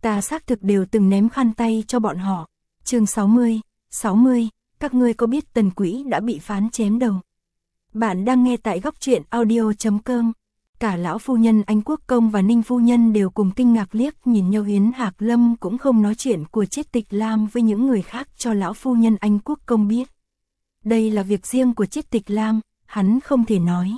Ta xác thực đều từng ném khăn tay cho bọn họ. Chương 60, các ngươi có biết Tần Quỹ đã bị phán chém đầu? Bạn đang nghe tại góc truyện audio.com. Cả lão phu nhân Anh Quốc Công và Ninh phu nhân đều cùng kinh ngạc liếc nhìn nhau. Yến Hạc Lâm cũng không nói chuyện của Chiết Tịch Lam với những người khác cho lão phu nhân Anh Quốc Công biết. Đây là việc riêng của Chiết Tịch Lam, hắn không thể nói.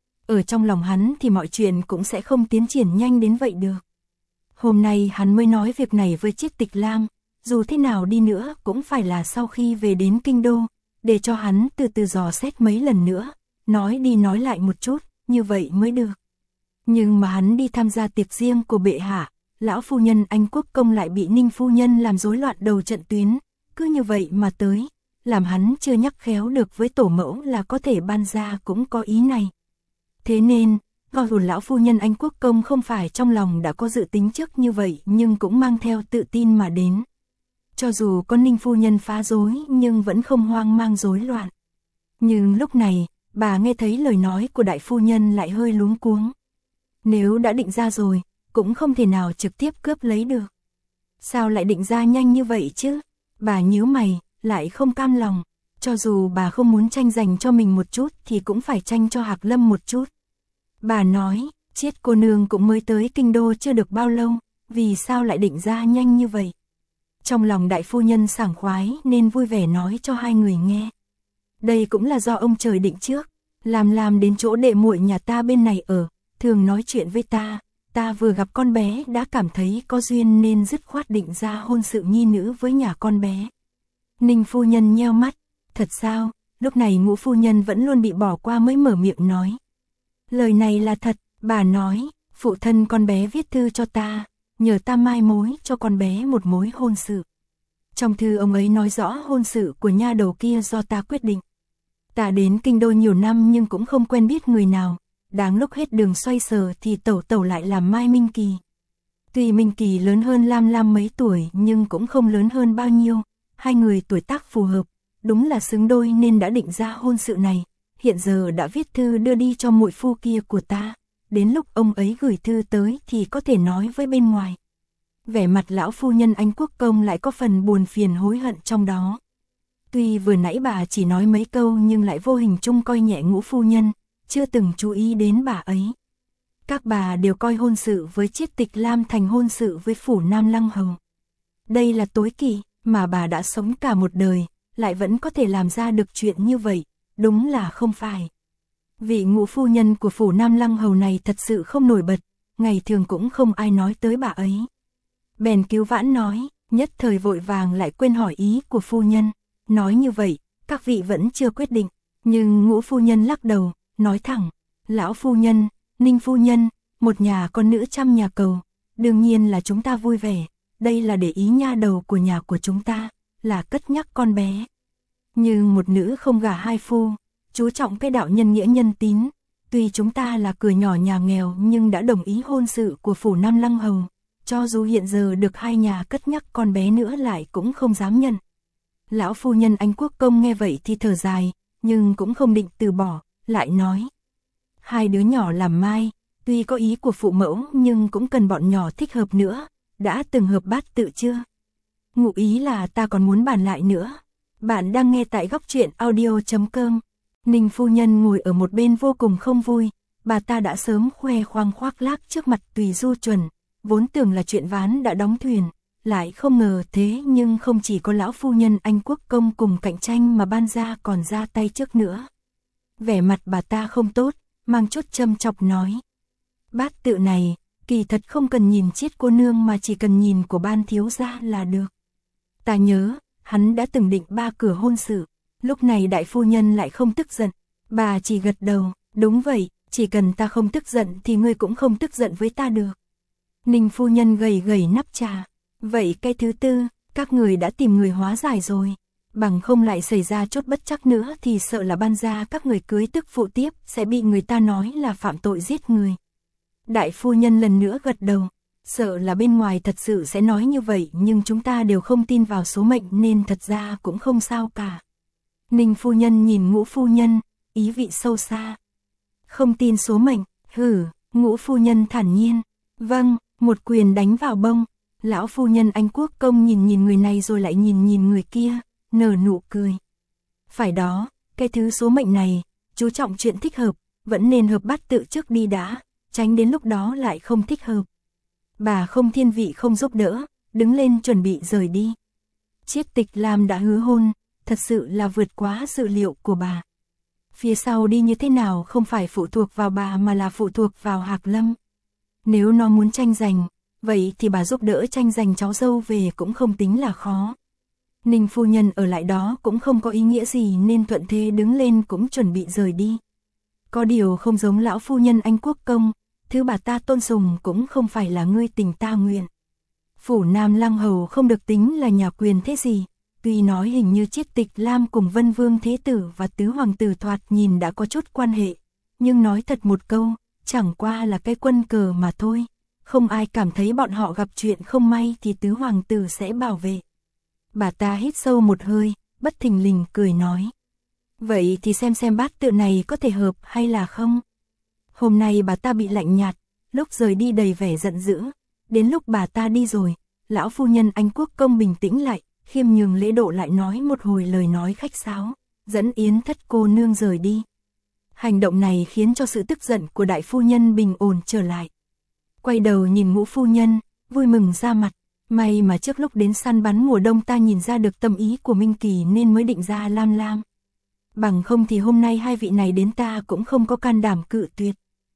Ở trong lòng hắn thì mọi chuyện cũng sẽ không tiến triển nhanh đến vậy được. Hôm nay hắn mới nói việc này với Chiết Tịch Lam, dù thế nào đi nữa cũng phải là sau khi về đến kinh đô, để cho hắn từ từ dò xét mấy lần nữa, nói đi nói lại một chút, như vậy mới được. Nhưng mà hắn đi tham gia tiệc riêng của bệ hạ, lão phu nhân Anh Quốc Công lại bị Ninh phu nhân làm rối loạn đầu trận tuyến, cứ như vậy mà tới, làm hắn chưa nhắc khéo được với tổ mẫu là có thể ban ra cũng có ý này. Thế nên, dù lão phu nhân Anh Quốc Công không phải trong lòng đã có dự tính trước như vậy nhưng cũng mang theo tự tin mà đến. Cho dù có Ninh phu nhân phá rối nhưng vẫn không hoang mang rối loạn. Nhưng lúc này, bà nghe thấy lời nói của đại phu nhân lại hơi luống cuống. Nếu đã định ra rồi, cũng không thể nào trực tiếp cướp lấy được. Sao lại định ra nhanh như vậy chứ? Bà nhíu mày, lại không cam lòng. Cho dù bà không muốn tranh giành cho mình một chút thì cũng phải tranh cho Hạc Lâm một chút. Bà nói, Chiết cô nương cũng mới tới kinh đô chưa được bao lâu, vì sao lại định ra nhanh như vậy? Trong lòng đại phu nhân sảng khoái nên vui vẻ nói cho hai người nghe. Đây cũng là do ông trời định trước, làm đến chỗ đệ muội nhà ta bên này ở, thường nói chuyện với ta vừa gặp con bé đã cảm thấy có duyên nên dứt khoát định ra hôn sự nhi nữ với nhà con bé. Ninh phu nhân nheo mắt, thật sao? Lúc này Ngũ phu nhân vẫn luôn bị bỏ qua mới mở miệng nói. Lời này là thật, bà nói, phụ thân con bé viết thư cho ta, nhờ ta mai mối cho con bé một mối hôn sự. Trong thư ông ấy nói rõ hôn sự của nha đầu kia do ta quyết định. Ta đến kinh đô nhiều năm nhưng cũng không quen biết người nào, đáng lúc hết đường xoay sở thì tẩu lại làm Mai Minh Kỳ. Tuy Minh Kỳ lớn hơn Lam mấy tuổi nhưng cũng không lớn hơn bao nhiêu, hai người tuổi tác phù hợp, đúng là xứng đôi nên đã định ra hôn sự này. Hiện giờ đã viết thư đưa đi cho muội phu kia của ta, đến lúc ông ấy gửi thư tới thì có thể nói với bên ngoài. Vẻ mặt lão phu nhân Anh Quốc Công lại có phần buồn phiền hối hận trong đó. Tuy vừa nãy bà chỉ nói mấy câu nhưng lại vô hình chung coi nhẹ Ngũ phu nhân, chưa từng chú ý đến bà ấy. Các bà đều coi hôn sự với Chiết Tịch Lam thành hôn sự với phủ Nam Lăng Hầu. Đây là tối kỵ, mà bà đã sống cả một đời, lại vẫn có thể làm ra được chuyện như vậy. Đúng là không phải. Vị Ngũ phu nhân của phủ Nam Lăng Hầu này thật sự không nổi bật, ngày thường cũng không ai nói tới bà ấy. Bèn cứu vãn nói, nhất thời vội vàng lại quên hỏi ý của phu nhân. Nói như vậy, các vị vẫn chưa quyết định, nhưng Ngũ phu nhân lắc đầu, nói thẳng, lão phu nhân, Ninh phu nhân, một nhà con nữ trăm nhà cầu, đương nhiên là chúng ta vui vẻ, đây là để ý nha đầu của nhà của chúng ta, là cất nhắc con bé. Nhưng một nữ không gả hai phu, chú trọng cái đạo nhân nghĩa nhân tín, tuy chúng ta là cửa nhỏ nhà nghèo nhưng đã đồng ý hôn sự của phủ Nam Lăng Hầu, cho dù hiện giờ được hai nhà cất nhắc con bé nữa lại cũng không dám nhận. Lão phu nhân Anh Quốc Công nghe vậy thì thở dài, nhưng cũng không định từ bỏ, lại nói. Hai đứa nhỏ làm mai, tuy có ý của phụ mẫu nhưng cũng cần bọn nhỏ thích hợp nữa, đã từng hợp bát tự chưa? Ngụ ý là ta còn muốn bàn lại nữa. Bạn đang nghe tại góc truyện audio.com. Ninh phu nhân ngồi ở một bên vô cùng không vui, bà ta đã sớm khoe khoang khoác lác trước mặt Tùy Du Chuẩn, vốn tưởng là chuyện ván đã đóng thuyền, lại không ngờ thế nhưng không chỉ có lão phu nhân Anh Quốc Công cùng cạnh tranh mà ban ra còn ra tay trước nữa. Vẻ mặt bà ta không tốt, mang chút châm chọc nói. Bát tự này, kỳ thật không cần nhìn Chiết cô nương mà chỉ cần nhìn của ban thiếu gia là được. Ta nhớ, hắn đã từng định 3 cửa hôn sự, lúc này đại phu nhân lại không tức giận, bà chỉ gật đầu, đúng vậy, chỉ cần ta không tức giận thì ngươi cũng không tức giận với ta được. Ninh phu nhân gầy nắp trà, vậy cái thứ tư, các người đã tìm người hóa giải rồi, bằng không lại xảy ra chốt bất trắc nữa thì sợ là ban gia các người cưới tức phụ tiếp sẽ bị người ta nói là phạm tội giết người. Đại phu nhân lần nữa gật đầu. Sợ là bên ngoài thật sự sẽ nói như vậy nhưng chúng ta đều không tin vào số mệnh nên thật ra cũng không sao cả. Ninh phu nhân nhìn Ngũ phu nhân, ý vị sâu xa. Không tin số mệnh, hử, Ngũ phu nhân thản nhiên. Vâng, một quyền đánh vào bông. Lão phu nhân Anh Quốc công nhìn người này rồi lại nhìn người kia, nở nụ cười. Phải đó, cái thứ số mệnh này, chú trọng chuyện thích hợp, vẫn nên hợp bát tự trước đi đã, tránh đến lúc đó lại không thích hợp. Bà không thiên vị không giúp đỡ, đứng lên chuẩn bị rời đi. Chiết Tịch Lam đã hứa hôn, thật sự là vượt quá dự liệu của bà. Phía sau đi như thế nào không phải phụ thuộc vào bà mà là phụ thuộc vào Hạc Lâm. Nếu nó muốn tranh giành, vậy thì bà giúp đỡ tranh giành cháu dâu về cũng không tính là khó. Ninh phu nhân ở lại đó cũng không có ý nghĩa gì nên thuận thế đứng lên cũng chuẩn bị rời đi. Có điều không giống lão phu nhân Anh Quốc công, thứ bà ta tôn sùng cũng không phải là ngươi tình ta nguyện. Phủ Nam Lăng Hầu không được tính là nhà quyền thế gì, tuy nói hình như Chiết Tịch Lam cùng Vân Vương Thế Tử và Tứ Hoàng Tử thoạt nhìn đã có chút quan hệ, nhưng nói thật một câu, chẳng qua là cái quân cờ mà thôi. Không ai cảm thấy bọn họ gặp chuyện không may thì Tứ Hoàng Tử sẽ bảo vệ. Bà ta hít sâu một hơi, bất thình lình cười nói. Vậy thì xem bát tự này có thể hợp hay là không? Hôm nay bà ta bị lạnh nhạt, lúc rời đi đầy vẻ giận dữ. Đến lúc bà ta đi rồi, lão phu nhân Anh Quốc công bình tĩnh lại, khiêm nhường lễ độ lại nói một hồi lời nói khách sáo, dẫn Yến Thất cô nương rời đi. Hành động này khiến cho sự tức giận của đại phu nhân bình ổn trở lại. Quay đầu nhìn Ngũ phu nhân, vui mừng ra mặt. May mà trước lúc đến săn bắn mùa đông ta nhìn ra được tâm ý của Minh Kỳ nên mới định ra Lam Lam. Bằng không thì hôm nay hai vị này đến ta cũng không có can đảm cự tuyệt.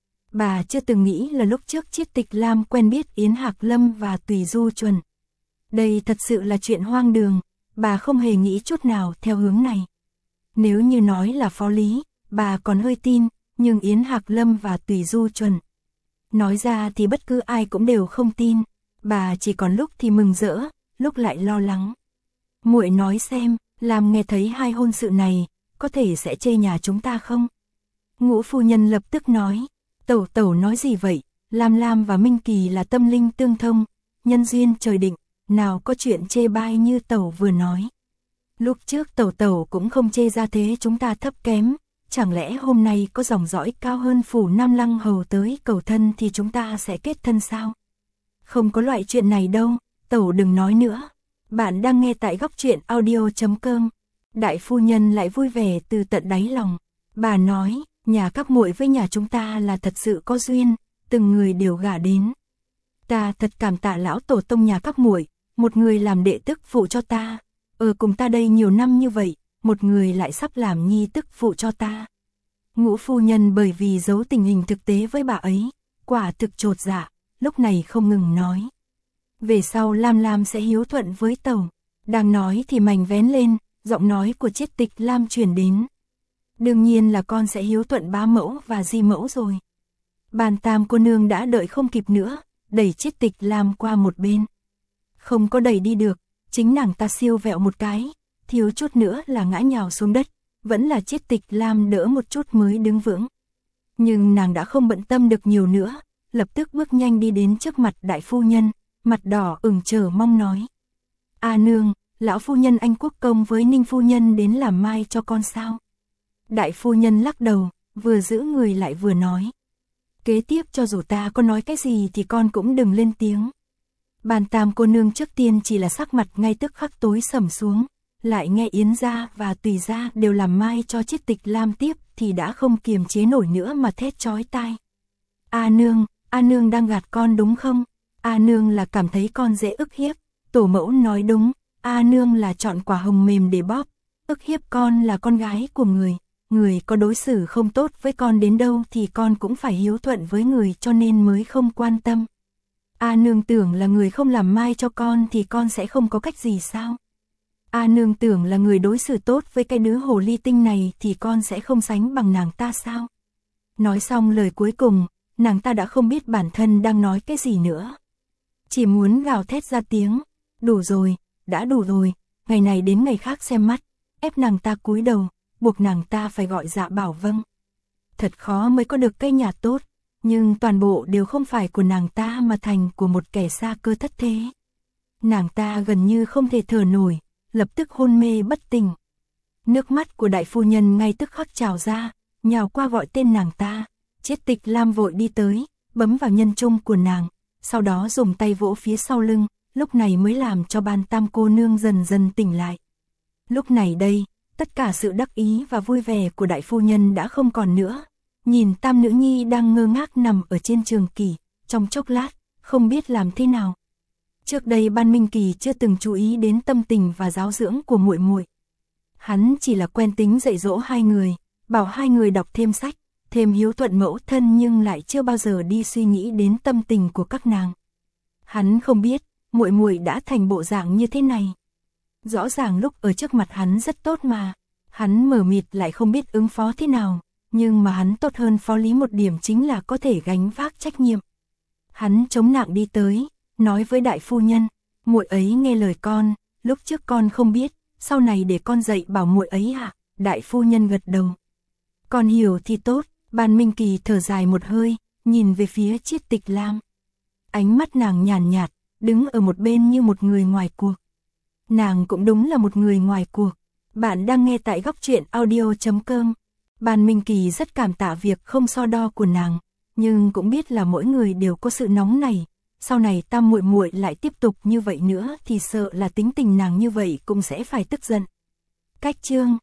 Bà chưa từng nghĩ là lúc trước Chiết Tịch Lam quen biết Yến Hạc Lâm và Tùy Du Chuẩn. Đây thật sự là chuyện hoang đường, bà không hề nghĩ chút nào theo hướng này. Nếu như nói là phó lý, bà còn hơi tin, nhưng Yến Hạc Lâm và Tùy Du Chuẩn. Nói ra thì bất cứ ai cũng đều không tin, bà chỉ còn lúc thì mừng rỡ, lúc lại lo lắng. Muội nói xem, làm nghe thấy hai hôn sự này, có thể sẽ chê nhà chúng ta không? Ngũ phu nhân lập tức nói, tẩu nói gì vậy, Lam Lam và Minh Kỳ là tâm linh tương thông, nhân duyên trời định, nào có chuyện chê bai như tẩu vừa nói. Lúc trước tẩu cũng không chê ra thế chúng ta thấp kém, chẳng lẽ hôm nay có dòng dõi cao hơn phủ Nam Lăng Hầu tới cầu thân thì chúng ta sẽ kết thân sao? Không có loại chuyện này đâu, tẩu đừng nói nữa. Bạn đang nghe tại Góc Truyện Audio.com. Đại phu nhân lại vui vẻ từ tận đáy lòng. Bà nói, nhà các muội với nhà chúng ta là thật sự có duyên, từng người đều gả đến. Ta thật cảm tạ lão tổ tông nhà các muội, một người làm đệ tức phụ cho ta, ở cùng ta đây nhiều năm như vậy, một người lại sắp làm nhi tức phụ cho ta. Ngũ phu nhân bởi vì giấu tình hình thực tế với bà ấy, quả thực chột dạ, lúc này không ngừng nói. Về sau Lam Lam sẽ hiếu thuận với tẩu. Đang nói thì mảnh vén lên, giọng nói của Chiết Tịch Lam truyền đến. Đương nhiên là con sẽ hiếu thuận bá mẫu và di mẫu rồi. Bàn Tam cô nương đã đợi không kịp nữa, đẩy Chiết Tịch Lam qua một bên. Không có đẩy đi được, chính nàng ta siêu vẹo một cái, thiếu chút nữa là ngã nhào xuống đất, vẫn là Chiết Tịch Lam đỡ một chút mới đứng vững. Nhưng nàng đã không bận tâm được nhiều nữa, lập tức bước nhanh đi đến trước mặt đại phu nhân, mặt đỏ ửng chờ mong nói. A nương, lão phu nhân Anh Quốc công với Ninh phu nhân đến làm mai cho con sao? Đại phu nhân lắc đầu, vừa giữ người lại vừa nói. Kế tiếp cho dù ta có nói cái gì thì con cũng đừng lên tiếng. Bàn Tam cô nương trước tiên chỉ là sắc mặt ngay tức khắc tối sầm xuống, lại nghe Yến gia và Tùy gia đều làm mai cho Chiết Tịch Lam tiếp thì đã không kiềm chế nổi nữa mà thét chói tai. A nương đang gạt con đúng không? A nương là cảm thấy con dễ ức hiếp, tổ mẫu nói đúng, A nương là chọn quả hồng mềm để bóp, ức hiếp con là con gái của người. Người có đối xử không tốt với con đến đâu thì con cũng phải hiếu thuận với người cho nên mới không quan tâm. A nương tưởng là người không làm mai cho con thì con sẽ không có cách gì sao? A nương tưởng là người đối xử tốt với cái đứa hồ ly tinh này thì con sẽ không sánh bằng nàng ta sao? Nói xong lời cuối cùng, nàng ta đã không biết bản thân đang nói cái gì nữa. Chỉ muốn gào thét ra tiếng, đủ rồi, đã đủ rồi, ngày này đến ngày khác xem mắt, ép nàng ta cúi đầu, buộc nàng ta phải gọi dạ bảo vâng. Thật khó mới có được cái nhà tốt, nhưng toàn bộ đều không phải của nàng ta mà thành của một kẻ xa cơ thất thế. Nàng ta gần như không thể thở nổi, lập tức hôn mê bất tỉnh. Nước mắt của đại phu nhân ngay tức khắc trào ra, nhào qua gọi tên nàng ta. Chiết Tịch Lam vội đi tới, bấm vào nhân trung của nàng, sau đó dùng tay vỗ phía sau lưng, lúc này mới làm cho Ban Tam cô nương dần dần tỉnh lại. Lúc này đây, tất cả sự đắc ý và vui vẻ của đại phu nhân đã không còn nữa. Nhìn Tam nữ nhi đang ngơ ngác nằm ở trên trường kỷ, trong chốc lát, không biết làm thế nào. Trước đây Ban Minh Kỳ chưa từng chú ý đến tâm tình và giáo dưỡng của muội muội. Hắn chỉ là quen tính dạy dỗ hai người, bảo hai người đọc thêm sách, thêm hiếu thuận mẫu thân, nhưng lại chưa bao giờ đi suy nghĩ đến tâm tình của các nàng. Hắn không biết, muội muội đã thành bộ dạng như thế này. Rõ ràng lúc ở trước mặt hắn rất tốt mà, hắn mờ mịt lại không biết ứng phó thế nào, nhưng mà hắn tốt hơn Phó Lý một điểm chính là có thể gánh vác trách nhiệm. Hắn chống nặng đi tới, nói với đại phu nhân, muội ấy nghe lời con, lúc trước con không biết, sau này để con dạy bảo muội ấy ạ. Đại phu nhân gật đầu. Con hiểu thì tốt. Ban Minh Kỳ thở dài một hơi, nhìn về phía Chiết Tịch Lam. Ánh mắt nàng nhàn nhạt, đứng ở một bên như một người ngoài cuộc. Nàng cũng đúng là một người ngoài cuộc. Bạn đang nghe tại góc truyện audio.com. Ban Minh Kỳ rất cảm tạ việc không so đo của nàng, nhưng cũng biết là mỗi người đều có sự nóng này. Sau này Tam muội muội lại tiếp tục như vậy nữa thì sợ là tính tình nàng như vậy cũng sẽ phải tức giận. Cách chương